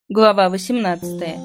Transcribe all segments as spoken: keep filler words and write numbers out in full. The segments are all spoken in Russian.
Глава восемнадцатая.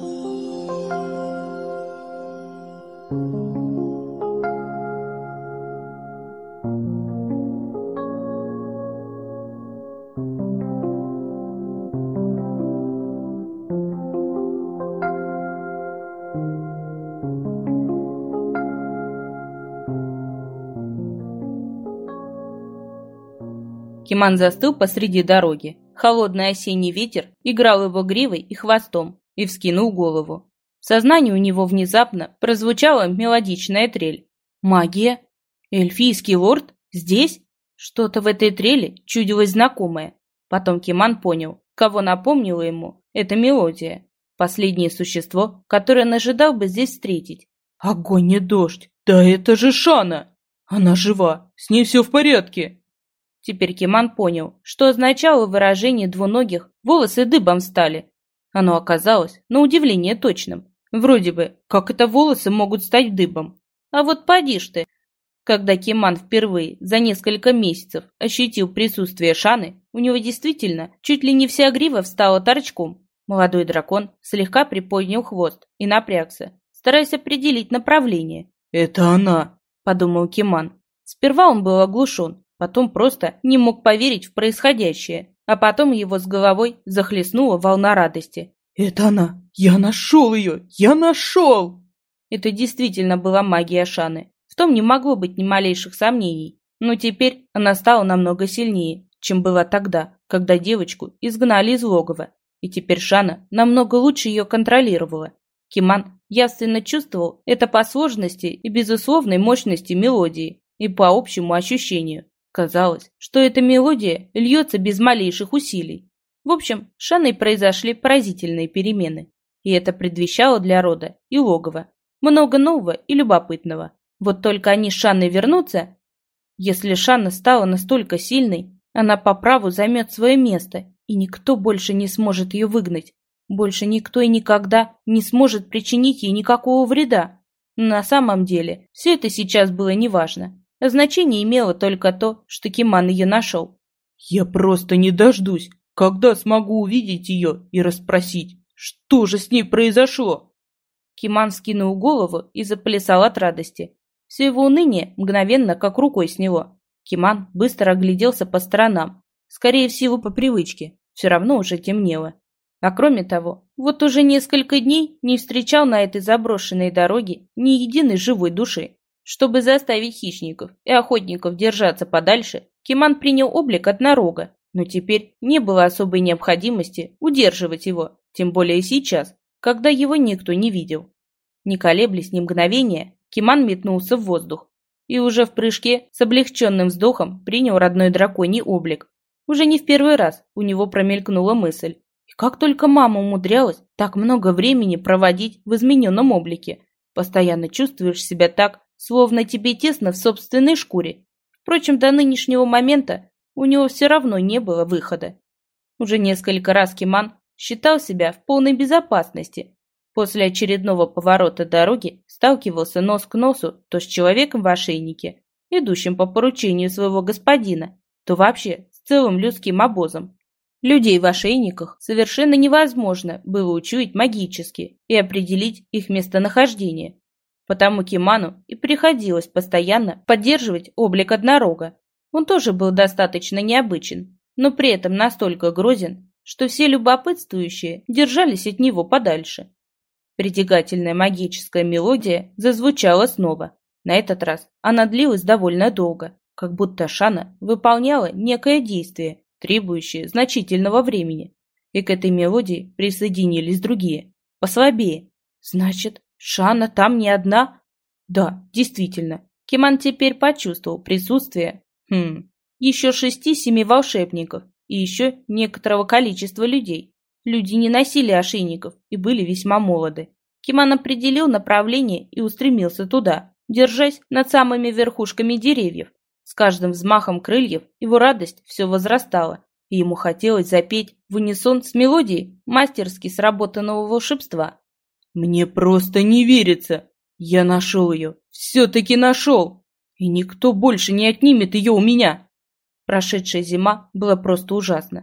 Киман застыл посреди дороги. Холодный осенний ветер играл его гривой и хвостом и вскинул голову. В сознании у него внезапно прозвучала мелодичная трель. Магия? Эльфийский лорд? Здесь? Что-то в этой трели чудилось знакомое. Потом Киман понял, кого напомнила ему эта мелодия. Последнее существо, которое он ожидал бы здесь встретить. Огонь и дождь! Да это же Шана! Она жива, с ней все в порядке! Теперь Киман понял, что означало выражение двуногих «волосы дыбом встали». Оно оказалось, на удивление, точным. Вроде бы, как это волосы могут стать дыбом? А вот поди ж ты! Когда Киман впервые за несколько месяцев ощутил присутствие Шаны, у него действительно чуть ли не вся грива встала торчком. Молодой дракон слегка приподнял хвост и напрягся, стараясь определить направление. «Это она!» – подумал Киман. Сперва он был оглушен. Потом просто не мог поверить в происходящее, а потом его с головой захлестнула волна радости. «Это она! Я нашел ее! Я нашел!» Это действительно была магия Шаны. В том не могло быть ни малейших сомнений. Но теперь она стала намного сильнее, чем была тогда, когда девочку изгнали из логова. И теперь Шана намного лучше ее контролировала. Киман явственно чувствовал это по сложности и безусловной мощности мелодии и по общему ощущению. Казалось, что эта мелодия льется без малейших усилий. В общем, с Шаной произошли поразительные перемены. И это предвещало для рода и логова много нового и любопытного. Вот только они с Шаной вернутся. Если Шана стала настолько сильной, она по праву займет свое место, и никто больше не сможет ее выгнать. Больше никто и никогда не сможет причинить ей никакого вреда. Но на самом деле все это сейчас было неважно. А значение имело только то, что Киман ее нашел. «Я просто не дождусь, когда смогу увидеть ее и расспросить, что же с ней произошло?» Киман скинул голову и заплясал от радости. Все его уныние мгновенно как рукой сняло. Киман быстро огляделся по сторонам, скорее всего по привычке, все равно уже темнело. А кроме того, вот уже несколько дней не встречал на этой заброшенной дороге ни единой живой души. Чтобы заставить хищников и охотников держаться подальше, Киман принял облик однорога, но теперь не было особой необходимости удерживать его, тем более сейчас, когда его никто не видел. Не колеблясь ни мгновения, Киман метнулся в воздух и уже в прыжке с облегченным вздохом принял родной драконий облик. Уже не в первый раз у него промелькнула мысль. И как только мама умудрялась так много времени проводить в измененном облике, постоянно чувствуешь себя так, словно тебе тесно в собственной шкуре. Впрочем, до нынешнего момента у него все равно не было выхода. Уже несколько раз Киман считал себя в полной безопасности. После очередного поворота дороги сталкивался нос к носу то с человеком в ошейнике, идущим по поручению своего господина, то вообще с целым людским обозом. Людей в ошейниках совершенно невозможно было учуять магически и определить их местонахождение. Потому Киману и приходилось постоянно поддерживать облик однорога. Он тоже был достаточно необычен, но при этом настолько грозен, что все любопытствующие держались от него подальше. Притягательная магическая мелодия зазвучала снова. На этот раз она длилась довольно долго, как будто Шана выполняла некое действие, требующее значительного времени. И к этой мелодии присоединились другие, послабее. Значит, Шана там не одна? Да, действительно. Киман теперь почувствовал присутствие хм, еще шести-семи волшебников и еще некоторого количества людей. Люди не носили ошейников и были весьма молоды. Киман определил направление и устремился туда, держась над самыми верхушками деревьев. С каждым взмахом крыльев его радость все возрастала, и ему хотелось запеть в унисон с мелодией мастерски сработанного волшебства. «Мне просто не верится! Я нашел ее! Все-таки нашел! И никто больше не отнимет ее у меня!» Прошедшая зима была просто ужасна.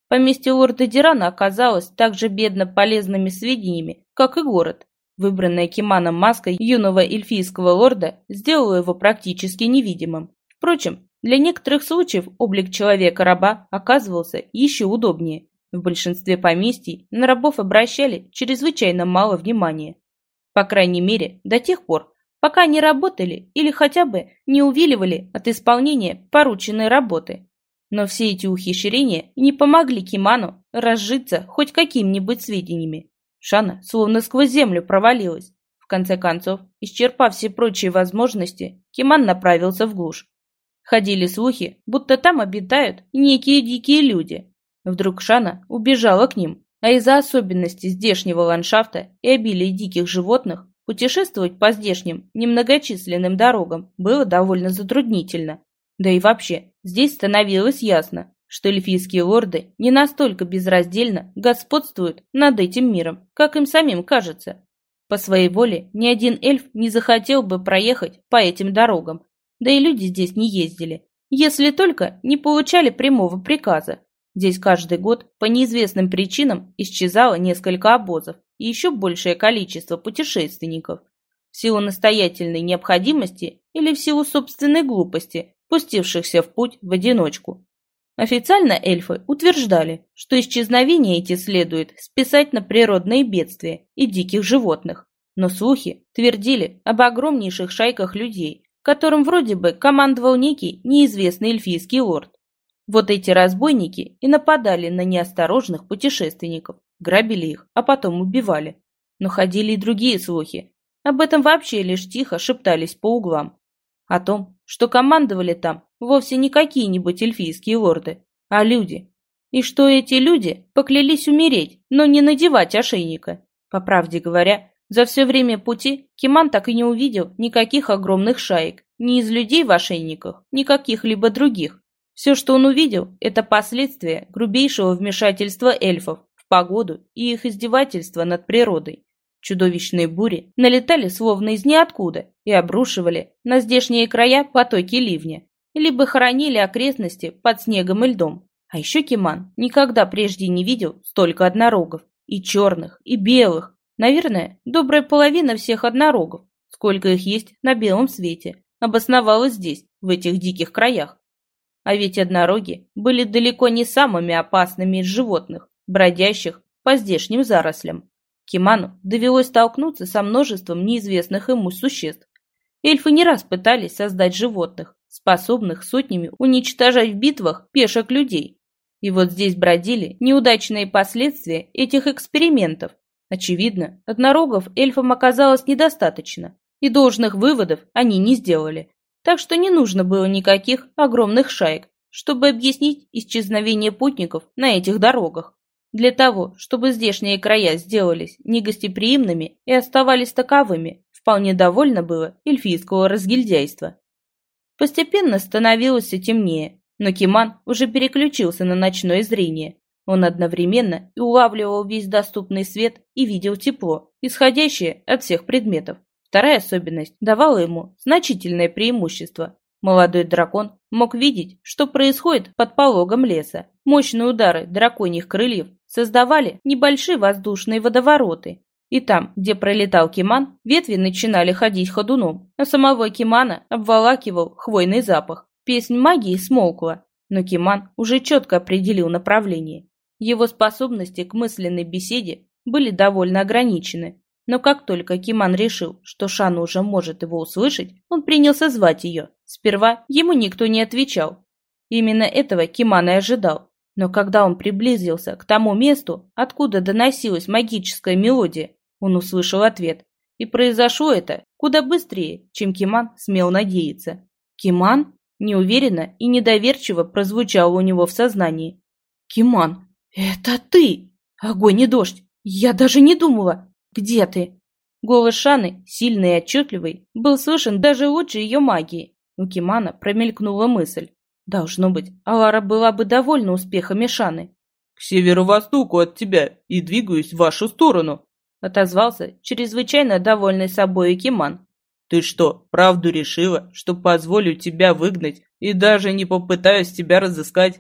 Поместье лорда Дирана оказалось так же бедно полезными сведениями, как и город. Выбранная Киманом маска юного эльфийского лорда сделала его практически невидимым. Впрочем, для некоторых случаев облик человека-раба оказывался еще удобнее. В большинстве поместий на рабов обращали чрезвычайно мало внимания. По крайней мере, до тех пор, пока не работали или хотя бы не увиливали от исполнения порученной работы. Но все эти ухищрения не помогли Киману разжиться хоть какими-нибудь сведениями. Шана словно сквозь землю провалилась. В конце концов, исчерпав все прочие возможности, Киман направился в глушь. Ходили слухи, будто там обитают некие дикие люди. Вдруг Шана убежала к ним, а из-за особенностей здешнего ландшафта и обилия диких животных путешествовать по здешним немногочисленным дорогам было довольно затруднительно. Да и вообще, здесь становилось ясно, что эльфийские лорды не настолько безраздельно господствуют над этим миром, как им самим кажется. По своей воле ни один эльф не захотел бы проехать по этим дорогам, да и люди здесь не ездили, если только не получали прямого приказа. Здесь каждый год по неизвестным причинам исчезало несколько обозов и еще большее количество путешественников. В силу настоятельной необходимости или в силу собственной глупости, пустившихся в путь в одиночку. Официально эльфы утверждали, что исчезновения эти следует списать на природные бедствия и диких животных, но слухи твердили об огромнейших шайках людей, которым вроде бы командовал некий неизвестный эльфийский лорд. Вот эти разбойники и нападали на неосторожных путешественников, грабили их, а потом убивали. Но ходили и другие слухи. Об этом вообще лишь тихо шептались по углам. О том, что командовали там вовсе не какие-нибудь эльфийские лорды, а люди. И что эти люди поклялись умереть, но не надевать ошейника. По правде говоря, за все время пути Киман так и не увидел никаких огромных шаек, ни из людей в ошейниках, ни каких-либо других. Все, что он увидел, это последствия грубейшего вмешательства эльфов в погоду и их издевательства над природой. Чудовищные бури налетали словно из ниоткуда и обрушивали на здешние края потоки ливня, либо хоронили окрестности под снегом и льдом. А еще Киман никогда прежде не видел столько однорогов, и черных, и белых. Наверное, добрая половина всех однорогов, сколько их есть на белом свете, обосновалась здесь, в этих диких краях. А ведь однороги были далеко не самыми опасными из животных, бродящих по здешним зарослям. Киману довелось столкнуться со множеством неизвестных ему существ. Эльфы не раз пытались создать животных, способных сотнями уничтожать в битвах пешек людей. И вот здесь бродили неудачные последствия этих экспериментов. Очевидно, однорогов эльфам оказалось недостаточно, и должных выводов они не сделали. Так что не нужно было никаких огромных шаек, чтобы объяснить исчезновение путников на этих дорогах. Для того, чтобы здешние края сделались негостеприимными и оставались таковыми, вполне довольно было эльфийского разгильдяйства. Постепенно становилось все темнее, но Киман уже переключился на ночное зрение. Он одновременно и улавливал весь доступный свет и видел тепло, исходящее от всех предметов. Вторая особенность давала ему значительное преимущество. Молодой дракон мог видеть, что происходит под пологом леса. Мощные удары драконьих крыльев создавали небольшие воздушные водовороты. И там, где пролетал Киман, ветви начинали ходить ходуном, а самого Кимана обволакивал хвойный запах. Песнь магии смолкла, но Киман уже четко определил направление. Его способности к мысленной беседе были довольно ограничены. Но как только Киман решил, что Шана уже может его услышать, он принялся звать ее. Сперва ему никто не отвечал. Именно этого Киман и ожидал. Но когда он приблизился к тому месту, откуда доносилась магическая мелодия, он услышал ответ. И произошло это куда быстрее, чем Киман смел надеяться. «Киман?» неуверенно и недоверчиво прозвучало у него в сознании. «Киман, это ты! Огонь и дождь! Я даже не думала! Где ты?» Голос Шаны, сильный и отчетливый, был слышен даже лучше ее магии. У Кимана промелькнула мысль. Должно быть, Алара была бы довольна успехами Шаны. «К северо-востоку от тебя и двигаюсь в вашу сторону», — отозвался чрезвычайно довольный собой Киман. «Ты что, правду решила, что позволю тебя выгнать и даже не попытаюсь тебя разыскать?»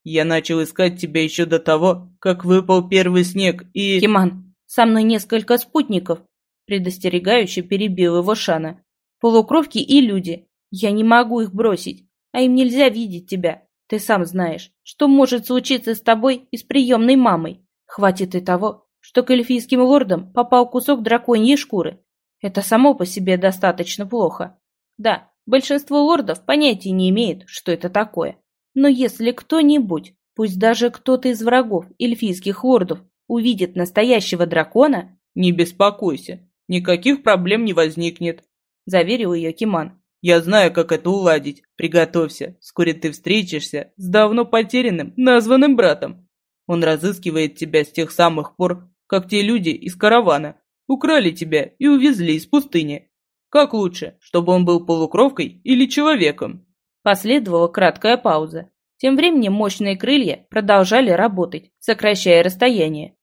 Я начал искать тебя еще до того, как выпал первый снег, и... Киман, со мной несколько спутников, предостерегающе перебил его Шана. Полукровки и люди. Я не могу их бросить, а им нельзя видеть тебя. Ты сам знаешь, что может случиться с тобой и с приемной мамой. Хватит и того, что к эльфийским лордам попал кусок драконьей шкуры. Это само по себе достаточно плохо. Да, большинство лордов понятия не имеет, что это такое. Но если кто-нибудь, пусть даже кто-то из врагов эльфийских лордов, увидит настоящего дракона... «Не беспокойся, никаких проблем не возникнет», — заверил ее Киман. «Я знаю, как это уладить. Приготовься, вскоре ты встретишься с давно потерянным, названным братом. Он разыскивает тебя с тех самых пор, как те люди из каравана украли тебя и увезли из пустыни. Как лучше, чтобы он был полукровкой или человеком?» Последовала краткая пауза. Тем временем мощные крылья продолжали работать, сокращая расстояние.